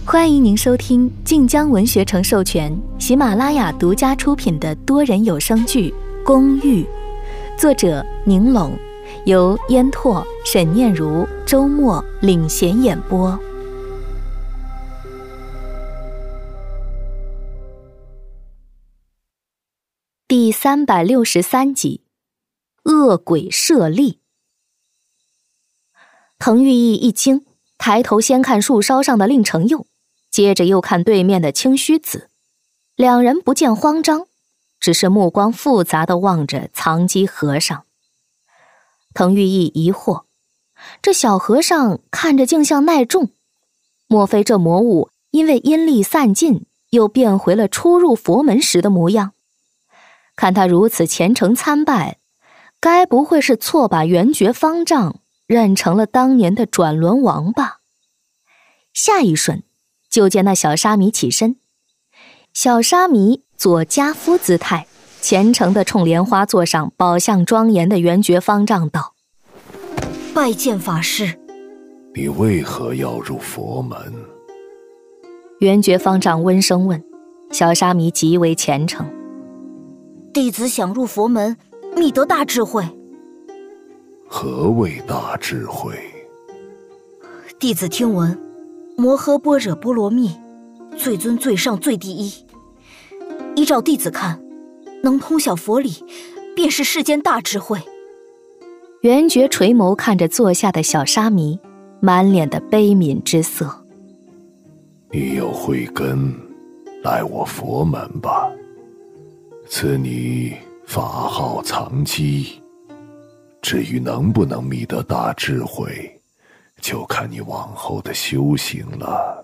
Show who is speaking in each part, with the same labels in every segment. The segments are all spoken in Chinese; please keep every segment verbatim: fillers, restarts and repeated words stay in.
Speaker 1: 欢迎您收听晋江文学城授权、喜马拉雅独家出品的多人有声剧《公寓》，作者宁拢，由烟拓、沈念如、周末领衔演播。第三百六十三集，恶鬼设立。滕玉义一惊，抬头先看树梢上的令成佑，接着又看对面的清虚子，两人不见慌张，只是目光复杂地望着藏机和尚。滕玉义疑惑，这小和尚看着竟像耐重，莫非这魔物因为阴力散尽，又变回了初入佛门时的模样？看他如此虔诚参拜，该不会是错把圆觉方丈认成了当年的转轮王吧？下一瞬，就见那小沙弥起身，小沙弥做家夫姿态，虔诚地冲莲花座上宝相庄严的圆觉方丈道：
Speaker 2: 拜见法师。
Speaker 3: 你为何要入佛门？
Speaker 1: 圆觉方丈温声问，小沙弥极为虔诚。
Speaker 2: 弟子想入佛门，觅得大智慧。
Speaker 3: 何谓大智慧？
Speaker 2: 弟子听闻摩诃般若波罗蜜最尊最上最第一，依照弟子看，能通晓佛理，便是世间大智慧。
Speaker 1: 圆觉垂眸看着坐下的小沙弥，满脸的悲悯之色。
Speaker 3: 你有慧根，来我佛门吧，赐你法号藏机，至于能不能觅得大智慧，就看你往后的修行了。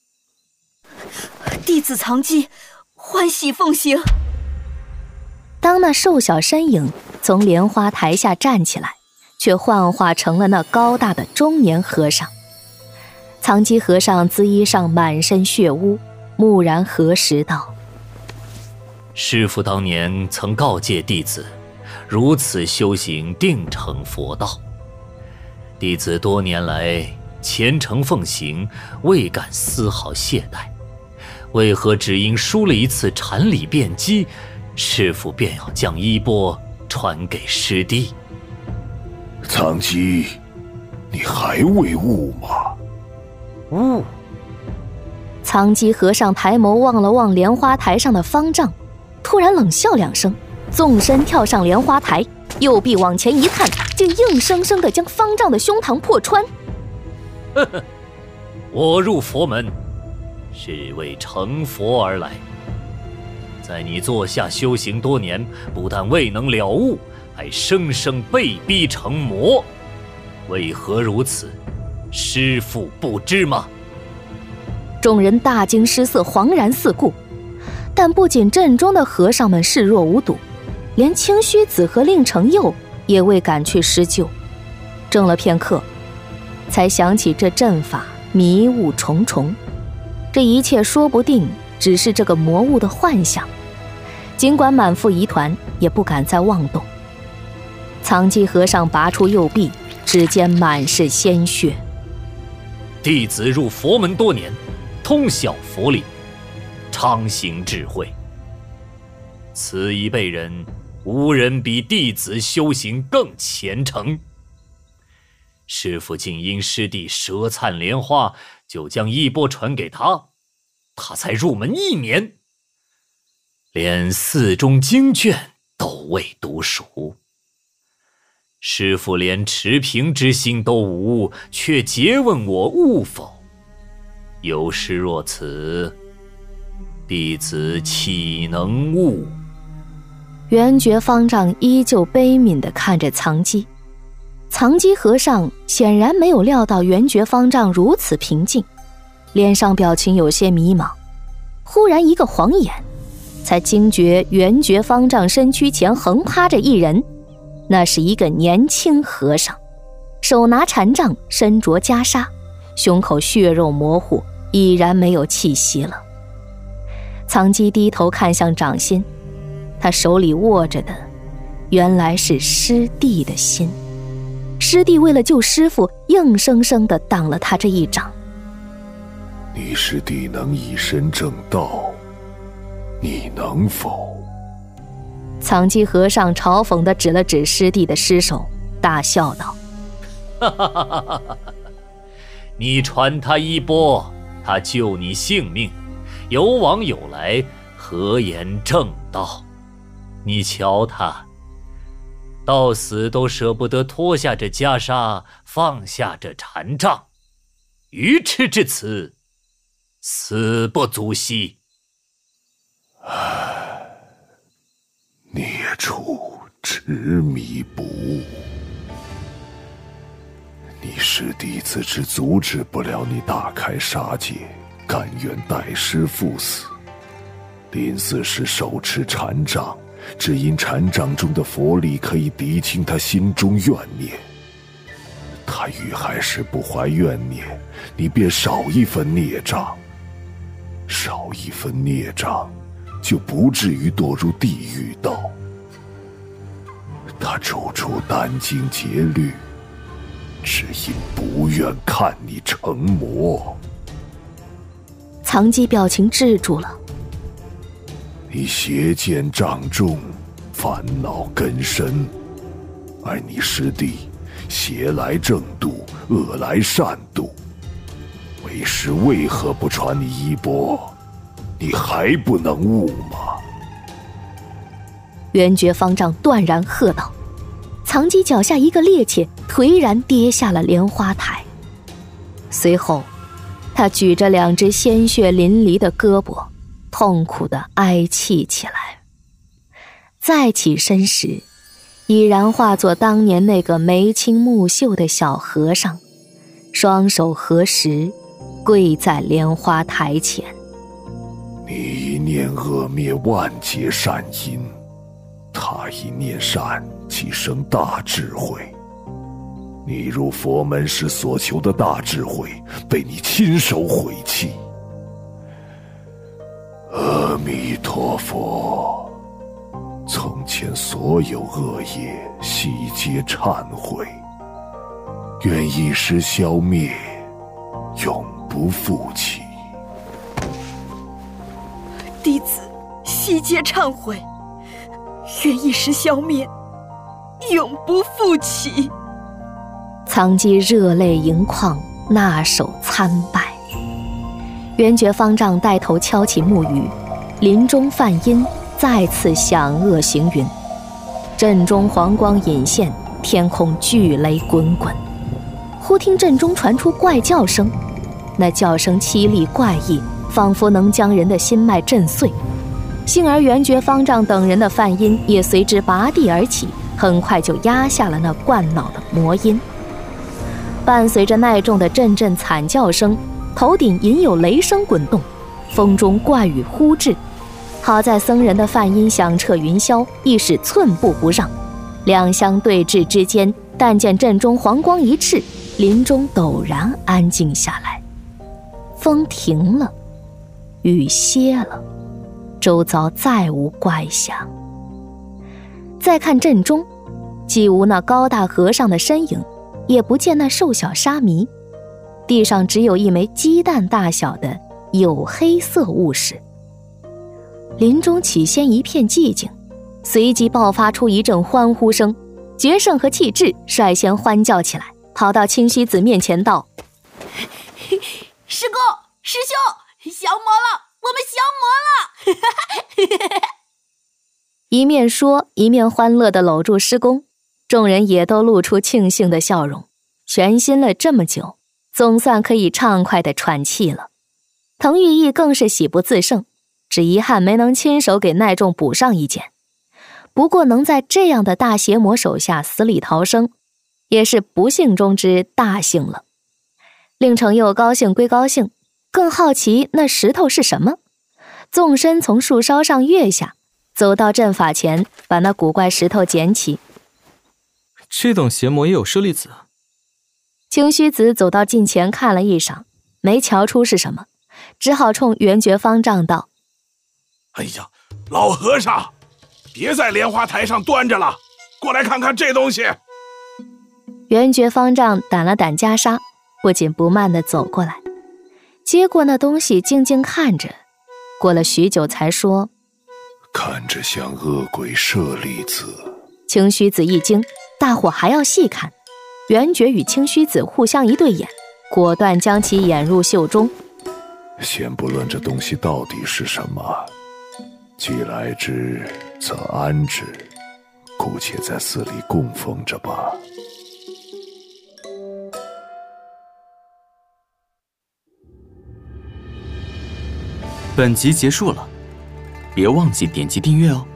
Speaker 2: 弟子藏机，欢喜奉行。
Speaker 1: 当那瘦小身影从莲花台下站起来，却幻化成了那高大的中年和尚。藏机和尚姿衣上满身血污，蓦然核实道：
Speaker 4: 师父当年曾告诫弟子，如此修行定成佛道。弟子多年来虔诚奉行，未敢丝毫懈怠，为何只因输了一次禅理辩机，师父便要将衣钵传给师弟？
Speaker 3: 藏机，你还未悟吗？
Speaker 4: 悟。
Speaker 1: 藏机和尚抬眸望了望莲花台上的方丈，突然冷笑两声，纵身跳上莲花台，右臂往前一探，竟硬生生地将方丈的胸膛破穿。
Speaker 4: 呵呵，我入佛门是为成佛而来，在你座下修行多年，不但未能了悟，还生生被逼成魔，为何如此？师父不知吗？
Speaker 1: 众人大惊失色，惶然四顾。但不仅阵中的和尚们视若无睹，连清虚子和令成佑也未敢去施救。怔了片刻，才想起这阵法迷雾重重，这一切说不定只是这个魔物的幻想。尽管满腹疑团，也不敢再妄动。藏机和尚拔出右臂，指尖满是鲜血。
Speaker 4: 弟子入佛门多年，通晓佛理，常行智慧。此一辈人，无人比弟子修行更虔诚。师父竟因师弟舌灿莲花，就将衣钵传给他，他才入门一年，连四中经卷都未读熟。师父连持平之心都无，却诘问我悟否？有师若此，弟子岂能悟？
Speaker 1: 圆觉方丈依旧悲悯地看着藏机。藏机和尚显然没有料到圆觉方丈如此平静，脸上表情有些迷茫。忽然一个晃眼，才惊觉圆觉方丈身躯前横趴着一人，那是一个年轻和尚，手拿禅杖，身着袈裟，胸口血肉模糊，已然没有气息了。藏机低头看向掌心，他手里握着的原来是师弟的心。师弟为了救师父，硬生生地挡了他这一掌。
Speaker 3: 你师弟能以身正道，你能否？
Speaker 1: 藏基和尚嘲讽地指了指师弟的尸首，大笑道：
Speaker 4: 哈哈哈哈哈哈！你传他衣钵，他救你性命，有往有来，何言正道？你瞧他，到死都舍不得脱下这袈裟，放下这禅杖，愚痴至此，死不足惜。
Speaker 3: 唉，孽畜执迷不悟，你师弟自知阻止不了你大开杀戒，甘愿代师赴死。临死时手持禅杖，只因禅杖中的佛力可以涤清他心中怨念。他遇害时不怀怨念，你便少一分孽障。少一分孽障，就不至于堕入地狱道。他处处殚精竭虑，只因不愿看你成魔。
Speaker 1: 藏基表情滞住了。
Speaker 3: 你邪见障重，烦恼根深，而你师弟邪来正度，恶来善度。为师为何不传你衣钵？你还不能悟吗？
Speaker 1: 圆觉方丈断然喝道。藏基脚下一个趔趄，颓然跌下了莲花台。随后他举着两只鲜血淋漓的胳膊，痛苦地哀泣起来。再起身时，已然化作当年那个眉清目秀的小和尚，双手合十，跪在莲花台前。
Speaker 3: 你一念恶灭万劫善因，他一念善即生大智慧。你入佛门时所求的大智慧，被你亲手毁弃。阿弥陀佛，从前所有恶业悉皆忏悔，愿一时消灭，永不复起。
Speaker 2: 弟子悉皆忏悔，愿一时消灭，永不复起。
Speaker 1: 藏基热泪盈眶，纳手参拜。圆觉方丈带头敲起木鱼，林中梵音再次响遏行云，阵中黄光隐现，天空巨雷滚滚。忽听阵中传出怪叫声，那叫声凄厉怪异，仿佛能将人的心脉震碎。幸而圆觉方丈等人的梵音也随之拔地而起，很快就压下了那灌脑的魔音。伴随着耐重的阵阵惨叫声，头顶隐有雷声滚动，风中怪雨忽至。好在僧人的梵音响彻云霄，亦是寸步不让。两相对峙之间，但见阵中黄光一炽，林中陡然安静下来。风停了，雨歇了，周遭再无怪响。再看阵中，既无那高大和尚的身影，也不见那瘦小沙弥，地上只有一枚鸡蛋大小的黝黑色物事。林中起先一片寂静，随即爆发出一阵欢呼声。觉胜和气质率先欢叫起来，跑到清虚子面前道：
Speaker 2: 师公师兄，降魔了，我们降魔了
Speaker 1: 一面说一面欢乐地搂住师公，众人也都露出庆幸的笑容。悬心了这么久，总算可以畅快地喘气了。滕玉义更是喜不自胜，只遗憾没能亲手给耐重补上一剑。不过能在这样的大邪魔手下死里逃生，也是不幸中之大幸了。令程佑高兴归高兴，更好奇那石头是什么，纵身从树梢上跃下，走到阵法前，把那古怪石头捡起。
Speaker 5: 这等邪魔也有舍利子？
Speaker 1: 清虚子走到近前看了一晌，没瞧出是什么，只好冲圆觉方丈道：
Speaker 6: 哎呀，老和尚，别在莲花台上端着了，过来看看这东西。
Speaker 1: 圆觉方丈掸了掸袈裟，不紧不慢地走过来。 接过那东西，静静看着，过了许久才说：“
Speaker 3: 看着像恶鬼舍利子。”
Speaker 1: 清虚子一惊，大伙还要细看。元觉与清虚子互相一对眼，果断将其掩入袖中。
Speaker 3: 先不论这东西到底是什么，既来之则安之，姑且在寺里供奉着吧。
Speaker 7: 本集结束了，别忘记点击订阅哦。